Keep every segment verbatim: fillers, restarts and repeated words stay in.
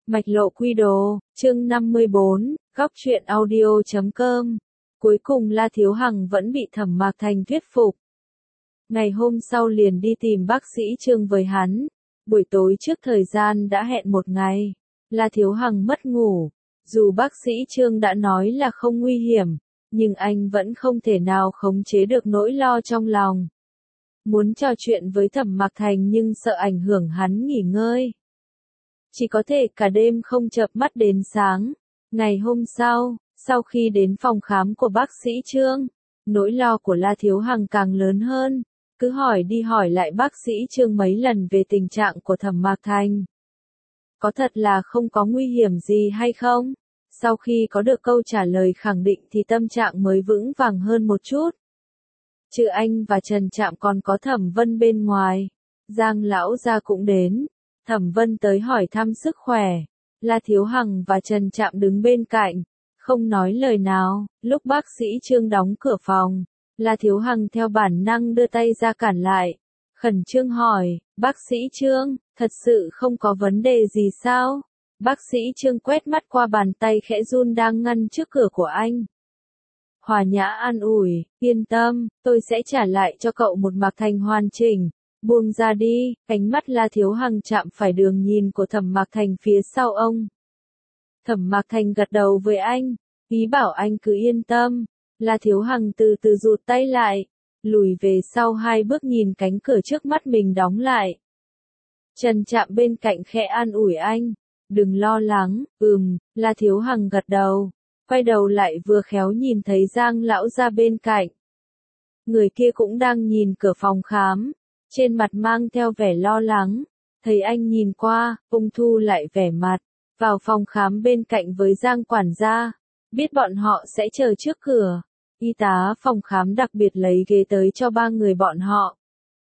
Mạch lộ quy đồ, chương năm mươi bốn, góc truyện audio chấm com. Cuối cùng La Thiếu Hằng vẫn bị Thẩm Mạc Thành thuyết phục. Ngày hôm sau liền đi tìm bác sĩ Trương với hắn. Buổi tối trước thời gian đã hẹn một ngày. La Thiếu Hằng mất ngủ. Dù bác sĩ Trương đã nói là không nguy hiểm, nhưng anh vẫn không thể nào khống chế được nỗi lo trong lòng. Muốn trò chuyện với Thẩm Mạc Thành nhưng sợ ảnh hưởng hắn nghỉ ngơi. Chỉ có thể cả đêm không chợp mắt đến sáng. Ngày hôm sau, sau khi đến phòng khám của bác sĩ Trương, nỗi lo của La Thiếu Hằng càng lớn hơn. Cứ hỏi đi hỏi lại bác sĩ Trương mấy lần về tình trạng của Thẩm Mạc Thành. Có thật là không có nguy hiểm gì hay không? Sau khi có được câu trả lời khẳng định thì tâm trạng mới vững vàng hơn một chút. Trừ anh và Trần Trạm còn có Thẩm Vân bên ngoài. Giang lão gia cũng đến. Thẩm Vân tới hỏi thăm sức khỏe. La Thiếu Hằng và Trần Trạm đứng bên cạnh, không nói lời nào. Lúc bác sĩ Trương đóng cửa phòng, La Thiếu Hằng theo bản năng đưa tay ra cản lại. Khẩn trương hỏi, bác sĩ Trương, thật sự không có vấn đề gì sao? Bác sĩ Trương quét mắt qua bàn tay khẽ run đang ngăn trước cửa của anh. Hòa nhã an ủi, yên tâm, tôi sẽ trả lại cho cậu một Mạc Thành hoàn chỉnh. Buông ra đi, ánh mắt La Thiếu Hằng chạm phải đường nhìn của Thẩm Mạc Thành phía sau ông. Thẩm Mạc Thành gật đầu với anh, ý bảo anh cứ yên tâm. La Thiếu Hằng từ từ rụt tay lại, lùi về sau hai bước nhìn cánh cửa trước mắt mình đóng lại. Trần Trạm bên cạnh khẽ an ủi anh, đừng lo lắng, ừm, La Thiếu Hằng gật đầu, quay đầu lại vừa khéo nhìn thấy Giang lão ra bên cạnh. Người kia cũng đang nhìn cửa phòng khám. Trên mặt mang theo vẻ lo lắng, thấy anh nhìn qua, ông thu lại vẻ mặt, vào phòng khám bên cạnh với Giang quản gia, biết bọn họ sẽ chờ trước cửa. Y tá phòng khám đặc biệt lấy ghế tới cho ba người bọn họ.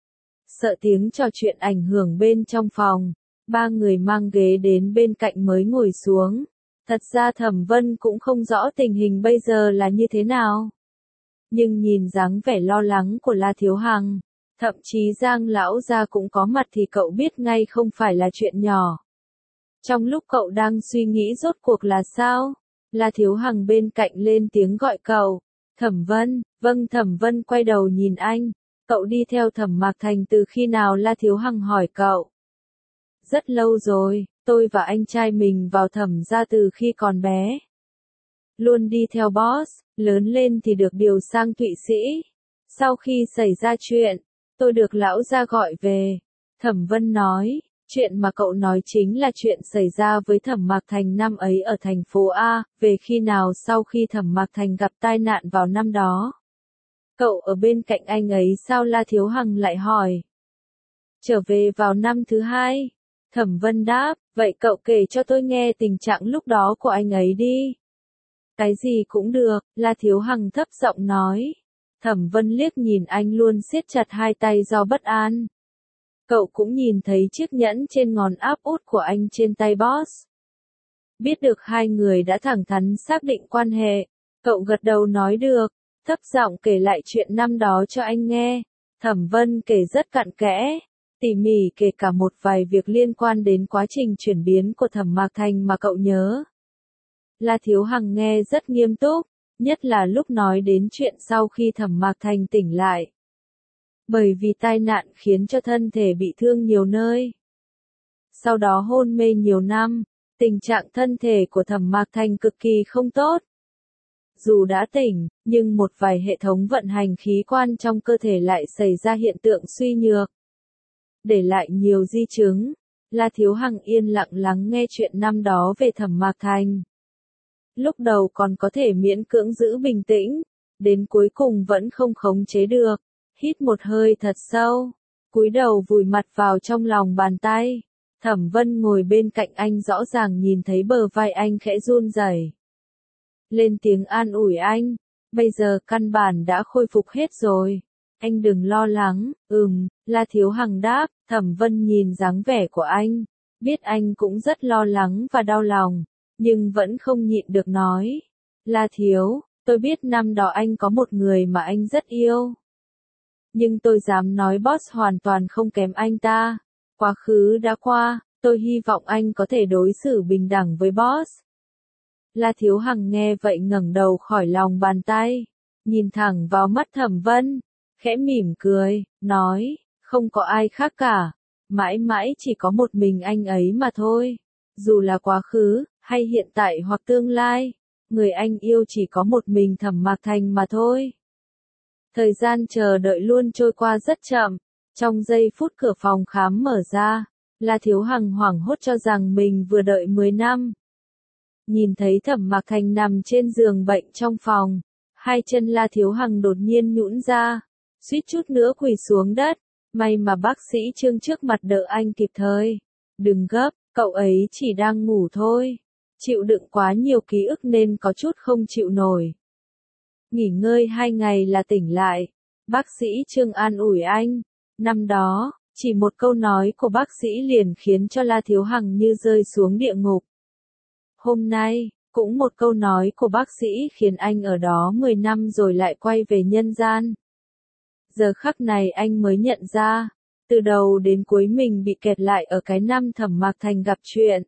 Sợ tiếng trò chuyện ảnh hưởng bên trong phòng, ba người mang ghế đến bên cạnh mới ngồi xuống. Thật ra Thẩm Vân cũng không rõ tình hình bây giờ là như thế nào. Nhưng nhìn dáng vẻ lo lắng của La Thiếu Hằng, thậm chí Giang lão gia cũng có mặt thì cậu biết ngay không phải là chuyện nhỏ. Trong lúc cậu đang suy nghĩ rốt cuộc là sao, La Thiếu Hằng bên cạnh lên tiếng gọi cậu. Thẩm Vân, vâng. Thẩm Vân quay đầu nhìn anh. Cậu đi theo Thẩm Mạc Thành từ khi nào? La Thiếu Hằng hỏi cậu. Rất lâu rồi, tôi và anh trai mình vào Thẩm gia từ khi còn bé. Luôn đi theo boss, lớn lên thì được điều sang Thụy Sĩ. Sau khi xảy ra chuyện, tôi được lão gia gọi về. Thẩm Vân nói, chuyện mà cậu nói chính là chuyện xảy ra với Thẩm Mạc Thành năm ấy ở thành phố A, về khi nào sau khi Thẩm Mạc Thành gặp tai nạn vào năm đó. Cậu ở bên cạnh anh ấy sao? La Thiếu Hằng lại hỏi. Trở về vào năm thứ hai. Thẩm Vân đáp, vậy cậu kể cho tôi nghe tình trạng lúc đó của anh ấy đi. Cái gì cũng được, La Thiếu Hằng thấp giọng nói. Thẩm Vân liếc nhìn anh luôn siết chặt hai tay do bất an. Cậu cũng nhìn thấy chiếc nhẫn trên ngón áp út của anh trên tay boss. Biết được hai người đã thẳng thắn xác định quan hệ, cậu gật đầu nói được, thấp giọng kể lại chuyện năm đó cho anh nghe. Thẩm Vân kể rất cặn kẽ, tỉ mỉ kể cả một vài việc liên quan đến quá trình chuyển biến của Thẩm Mạc Thành mà cậu nhớ. La Thiếu Hằng nghe rất nghiêm túc, nhất là lúc nói đến chuyện sau khi Thẩm Mạc Thành tỉnh lại. Bởi vì tai nạn khiến cho thân thể bị thương nhiều nơi. Sau đó hôn mê nhiều năm, tình trạng thân thể của Thẩm Mạc Thành cực kỳ không tốt. Dù đã tỉnh, nhưng một vài hệ thống vận hành khí quan trong cơ thể lại xảy ra hiện tượng suy nhược. Để lại nhiều di chứng, La Thiếu Hằng yên lặng lắng nghe chuyện năm đó về Thẩm Mạc Thành. Lúc đầu còn có thể miễn cưỡng giữ bình tĩnh, đến cuối cùng vẫn không khống chế được. Hít một hơi thật sâu, cúi đầu vùi mặt vào trong lòng bàn tay. Thẩm Vân ngồi bên cạnh anh rõ ràng nhìn thấy bờ vai anh khẽ run rẩy. Lên tiếng an ủi anh, bây giờ căn bản đã khôi phục hết rồi. Anh đừng lo lắng, ừm, La Thiếu Hằng đáp. Thẩm Vân nhìn dáng vẻ của anh, biết anh cũng rất lo lắng và đau lòng, nhưng vẫn không nhịn được nói. La Thiếu, tôi biết năm đó anh có một người mà anh rất yêu. Nhưng tôi dám nói boss hoàn toàn không kém anh ta. Quá khứ đã qua, Tôi hy vọng anh có thể đối xử bình đẳng với boss. La Thiếu Hằng nghe vậy ngẩng đầu khỏi lòng bàn tay, nhìn thẳng vào mắt Thẩm Vân, khẽ mỉm cười, nói, không có ai khác cả, mãi mãi chỉ có một mình anh ấy mà thôi. Dù là quá khứ, hay hiện tại hoặc tương lai, người anh yêu chỉ có một mình Thẩm Mạc Thành mà thôi. Thời gian chờ đợi luôn trôi qua rất chậm, trong giây phút cửa phòng khám mở ra, La Thiếu Hằng hoảng hốt cho rằng mình vừa đợi mười năm. Nhìn thấy Thẩm Mạc Thành nằm trên giường bệnh trong phòng, hai chân La Thiếu Hằng đột nhiên nhũn ra, suýt chút nữa quỳ xuống đất, may mà bác sĩ Trương trước mặt đỡ anh kịp thời. Đừng gấp, cậu ấy chỉ đang ngủ thôi, chịu đựng quá nhiều ký ức nên có chút không chịu nổi. Nghỉ ngơi hai ngày là tỉnh lại, bác sĩ Trương an ủi anh, năm đó, chỉ một câu nói của bác sĩ liền khiến cho La Thiếu Hằng như rơi xuống địa ngục. Hôm nay, cũng một câu nói của bác sĩ khiến anh ở đó mười năm rồi lại quay về nhân gian. Giờ khắc này anh mới nhận ra, từ đầu đến cuối mình bị kẹt lại ở cái năm Thẩm Mạc Thành gặp chuyện.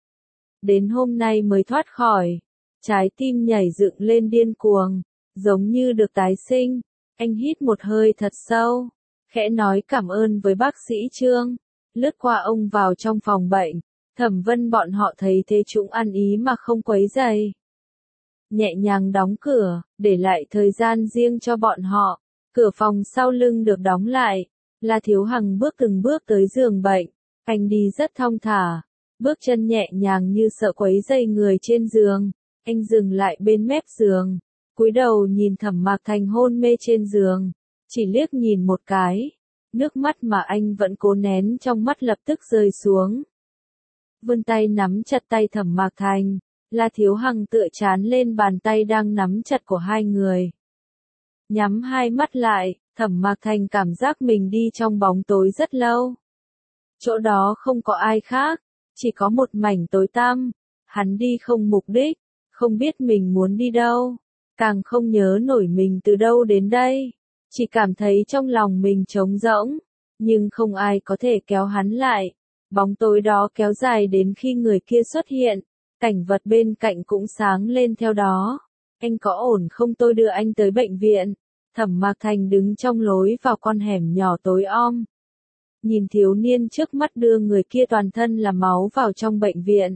Đến hôm nay mới thoát khỏi, trái tim nhảy dựng lên điên cuồng, giống như được tái sinh. Anh hít một hơi thật sâu, khẽ nói cảm ơn với bác sĩ Trương, lướt qua ông vào trong phòng bệnh. Thẩm Vân bọn họ thấy thế chúng ăn ý mà không quấy rầy. Nhẹ nhàng đóng cửa, để lại thời gian riêng cho bọn họ. Cửa phòng sau lưng được đóng lại. La Thiếu Hằng bước từng bước tới giường bệnh. Anh đi rất thong thả, bước chân nhẹ nhàng như sợ quấy rầy người trên giường. Anh dừng lại bên mép giường, cúi đầu nhìn Thẩm Mạc Thành hôn mê trên giường, chỉ liếc nhìn một cái, nước mắt mà anh vẫn cố nén trong mắt lập tức rơi xuống. Vươn tay nắm chặt tay Thẩm Mạc Thành, La Thiếu Hằng tựa chán lên bàn tay đang nắm chặt của hai người. Nhắm hai mắt lại, Thẩm Mạc Thành cảm giác mình đi trong bóng tối rất lâu. Chỗ đó không có ai khác, chỉ có một mảnh tối tăm. Hắn đi không mục đích, không biết mình muốn đi đâu, càng không nhớ nổi mình từ đâu đến đây, chỉ cảm thấy trong lòng mình trống rỗng, nhưng không ai có thể kéo hắn lại. Bóng tối đó kéo dài đến khi người kia xuất hiện, cảnh vật bên cạnh cũng sáng lên theo đó. Anh có ổn không, tôi đưa anh tới bệnh viện. Thẩm Mạc Thành đứng trong lối vào con hẻm nhỏ tối om. Nhìn thiếu niên trước mắt đưa người kia toàn thân là máu vào trong bệnh viện.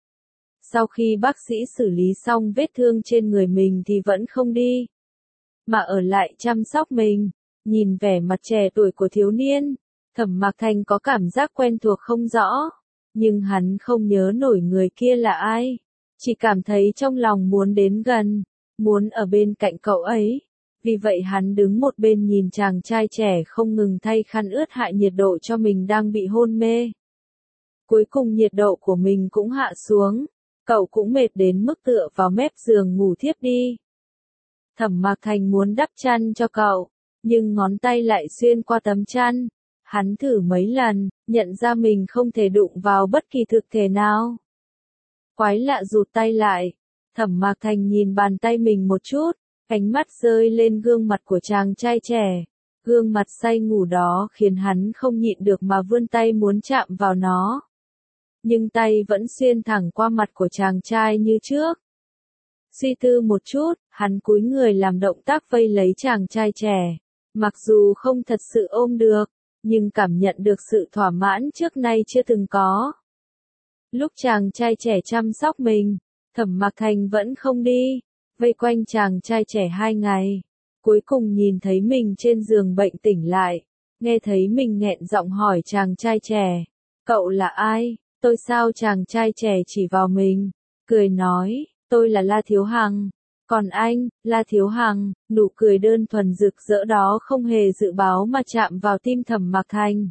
Sau khi bác sĩ xử lý xong vết thương trên người mình thì vẫn không đi, mà ở lại chăm sóc mình. Nhìn vẻ mặt trẻ tuổi của thiếu niên, Thẩm Mạc Thành có cảm giác quen thuộc không rõ, nhưng hắn không nhớ nổi người kia là ai, chỉ cảm thấy trong lòng muốn đến gần, muốn ở bên cạnh cậu ấy. Vì vậy hắn đứng một bên nhìn chàng trai trẻ không ngừng thay khăn ướt hạ nhiệt độ cho mình đang bị hôn mê. Cuối cùng nhiệt độ của mình cũng hạ xuống, cậu cũng mệt đến mức tựa vào mép giường ngủ thiếp đi. Thẩm Mạc Thành muốn đắp chăn cho cậu, nhưng ngón tay lại xuyên qua tấm chăn. Hắn thử mấy lần, nhận ra mình không thể đụng vào bất kỳ thực thể nào. Quái lạ rụt tay lại, Thẩm Mạc Thành nhìn bàn tay mình một chút, ánh mắt rơi lên gương mặt của chàng trai trẻ. Gương mặt say ngủ đó khiến hắn không nhịn được mà vươn tay muốn chạm vào nó. Nhưng tay vẫn xuyên thẳng qua mặt của chàng trai như trước. Suy tư một chút, hắn cúi người làm động tác vây lấy chàng trai trẻ. Mặc dù không thật sự ôm được, nhưng cảm nhận được sự thỏa mãn trước nay chưa từng có. Lúc chàng trai trẻ chăm sóc mình, Thẩm Mạc Thành vẫn không đi, vây quanh chàng trai trẻ hai ngày. Cuối cùng nhìn thấy mình trên giường bệnh tỉnh lại, nghe thấy mình nghẹn giọng hỏi chàng trai trẻ, cậu là ai? Tôi sao? Chàng trai trẻ chỉ vào mình, cười nói, tôi là La Thiếu Hằng. Còn anh, La Thiếu Hằng. Nụ cười đơn thuần rực rỡ đó không hề dự báo mà chạm vào tim Thẩm Mạc Thành.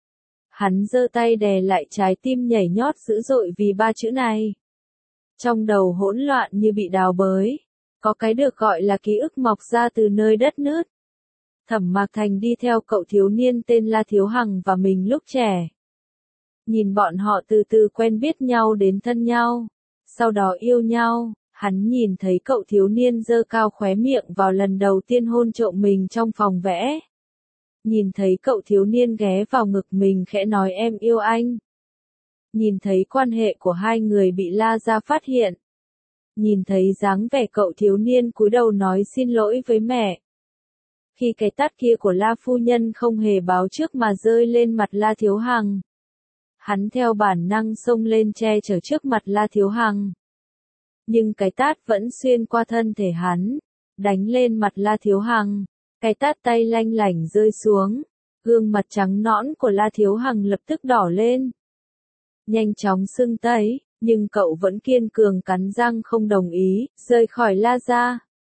Hắn giơ tay đè lại trái tim nhảy nhót dữ dội vì ba chữ này. Trong đầu hỗn loạn như bị đào bới, có cái được gọi là ký ức mọc ra từ nơi đất nứt. Thẩm Mạc Thành đi theo cậu thiếu niên tên La Thiếu Hằng và mình lúc trẻ. Nhìn bọn họ từ từ quen biết nhau đến thân nhau, sau đó yêu nhau. Hắn nhìn thấy cậu thiếu niên giơ cao khóe miệng vào lần đầu tiên hôn trộm mình trong phòng vẽ. Nhìn thấy cậu thiếu niên ghé vào ngực mình khẽ nói em yêu anh. nhìn thấy quan hệ của hai người bị La Gia phát hiện. Nhìn thấy dáng vẻ cậu thiếu niên cúi đầu nói xin lỗi với mẹ. Khi cái tát kia của La phu nhân không hề báo trước mà rơi lên mặt La Thiếu Hằng. Hắn theo bản năng xông lên che chở trước mặt La Thiếu Hằng. Nhưng cái tát vẫn xuyên qua thân thể hắn, đánh lên mặt La Thiếu Hằng. Cái tát tay lanh lảnh rơi xuống, gương mặt trắng nõn của La Thiếu Hằng lập tức đỏ lên. Nhanh chóng sưng tấy, nhưng cậu vẫn kiên cường cắn răng không đồng ý, rời khỏi La Gia.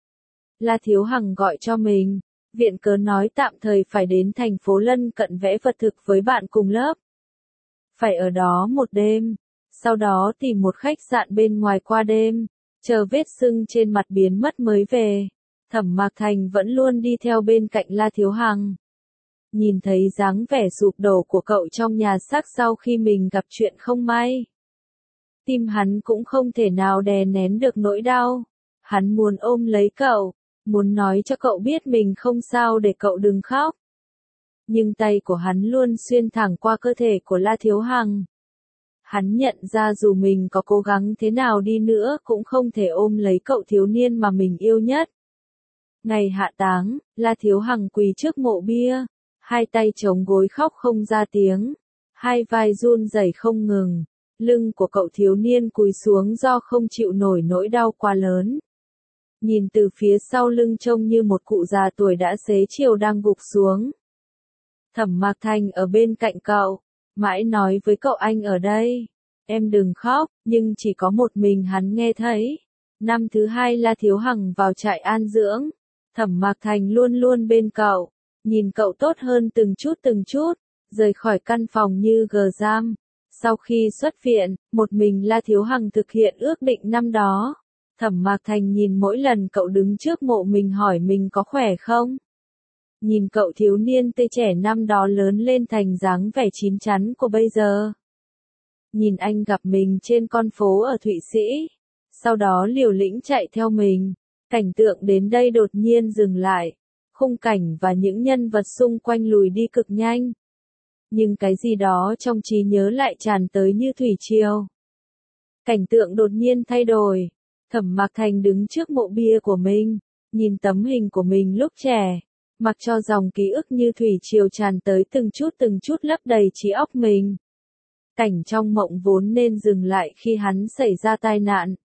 La Thiếu Hằng gọi cho mình, viện cớ nói tạm thời phải đến thành phố lân cận vẽ vật thực với bạn cùng lớp. Phải ở đó một đêm, sau đó tìm một khách sạn bên ngoài qua đêm, chờ vết sưng trên mặt biến mất mới về. Thẩm Mạc Thành vẫn luôn đi theo bên cạnh La Thiếu Hằng. Nhìn thấy dáng vẻ sụp đổ của cậu trong nhà xác sau khi mình gặp chuyện không may. Tim hắn cũng không thể nào đè nén được nỗi đau. Hắn muốn ôm lấy cậu, muốn nói cho cậu biết mình không sao để cậu đừng khóc. Nhưng tay của hắn luôn xuyên thẳng qua cơ thể của La Thiếu Hằng. Hắn nhận ra dù mình có cố gắng thế nào đi nữa cũng không thể ôm lấy cậu thiếu niên mà mình yêu nhất. Ngày hạ táng, La Thiếu Hằng quỳ trước mộ bia, hai tay chống gối khóc không ra tiếng, hai vai run rẩy không ngừng, lưng của cậu thiếu niên cúi xuống do không chịu nổi nỗi đau quá lớn. Nhìn từ phía sau lưng trông như một cụ già tuổi đã xế chiều đang gục xuống. Thẩm Mạc Thành ở bên cạnh cậu, mãi nói với cậu anh ở đây, em đừng khóc, nhưng chỉ có một mình hắn nghe thấy. Năm thứ hai La Thiếu Hằng vào trại an dưỡng, Thẩm Mạc Thành luôn luôn bên cậu, nhìn cậu tốt hơn từng chút từng chút, rời khỏi căn phòng như gờ giam. Sau khi xuất viện, một mình La Thiếu Hằng thực hiện ước định năm đó. Thẩm Mạc Thành nhìn mỗi lần cậu đứng trước mộ mình hỏi mình có khỏe không. Nhìn cậu thiếu niên tươi trẻ năm đó lớn lên thành dáng vẻ chín chắn của bây giờ. Nhìn anh gặp mình trên con phố ở Thụy Sĩ, sau đó liều lĩnh chạy theo mình. Cảnh tượng đến đây đột nhiên dừng lại, khung cảnh và những nhân vật xung quanh lùi đi cực nhanh. Nhưng cái gì đó trong trí nhớ lại tràn tới như thủy triều. Cảnh tượng đột nhiên thay đổi, Thẩm Mạc Thành đứng trước mộ bia của mình, nhìn tấm hình của mình lúc trẻ, mặc cho dòng ký ức như thủy triều tràn tới từng chút từng chút lấp đầy trí óc mình. Cảnh trong mộng vốn nên dừng lại khi hắn xảy ra tai nạn.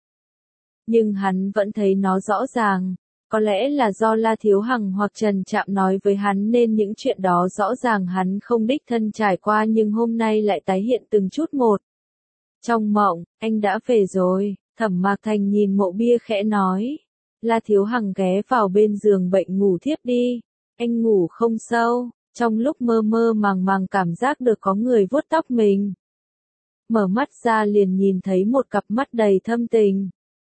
Nhưng hắn vẫn thấy nó rõ ràng, có lẽ là do La Thiếu Hằng hoặc Trần Trạm nói với hắn nên những chuyện đó rõ ràng hắn không đích thân trải qua nhưng hôm nay lại tái hiện từng chút một. Trong mộng, anh đã về rồi, Thẩm Mạc Thành nhìn mộ bia khẽ nói. La Thiếu Hằng ghé vào bên giường bệnh ngủ thiếp đi, anh ngủ không sâu, trong lúc mơ mơ màng màng cảm giác được có người vuốt tóc mình. Mở mắt ra liền nhìn thấy một cặp mắt đầy thâm tình.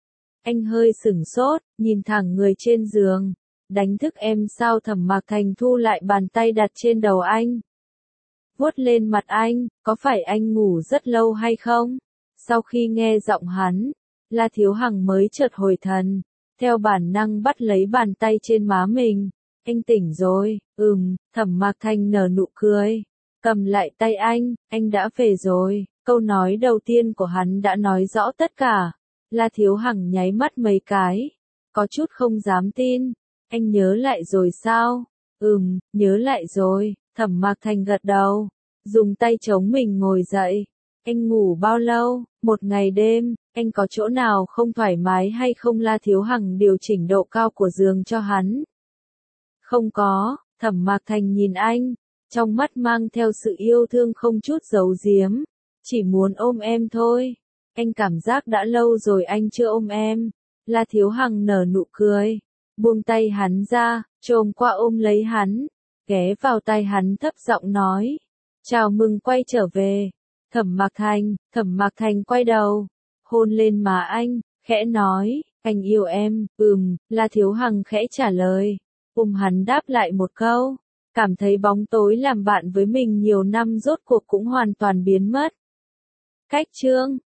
Anh hơi sửng sốt, nhìn thẳng người trên giường. Đánh thức em sao? Thẩm Mạc Thành thu lại bàn tay đặt trên đầu anh. Vuốt lên mặt anh, có phải anh ngủ rất lâu hay không? Sau khi nghe giọng hắn, La Thiếu Hằng mới chợt hồi thần, theo bản năng bắt lấy bàn tay trên má mình. Anh tỉnh rồi, ừm, Thẩm Mạc Thành nở nụ cười, cầm lại tay anh, anh đã về rồi. Câu nói đầu tiên của hắn đã nói rõ tất cả. La Thiếu Hằng nháy mắt mấy cái, có chút không dám tin. Anh nhớ lại rồi sao? Ừm, nhớ lại rồi. Thẩm Mạc Thành gật đầu, dùng tay chống mình ngồi dậy. Anh ngủ bao lâu? Một ngày đêm, anh có chỗ nào không thoải mái hay không? La Thiếu Hằng điều chỉnh độ cao của giường cho hắn. Không có. Thẩm Mạc Thành nhìn anh, trong mắt mang theo sự yêu thương không chút giấu giếm. Chỉ muốn ôm em thôi. Anh cảm giác đã lâu rồi anh chưa ôm em. La Thiếu Hằng nở nụ cười, buông tay hắn ra, chồm qua ôm lấy hắn, ghé vào tay hắn thấp giọng nói, chào mừng quay trở về. Thẩm Mạc Thành, Thẩm Mạc Thành quay đầu, hôn lên má anh, khẽ nói, anh yêu em. Ừm, La Thiếu Hằng khẽ trả lời, ôm hắn đáp lại một câu, cảm thấy bóng tối làm bạn với mình nhiều năm rốt cuộc cũng hoàn toàn biến mất. Cách chương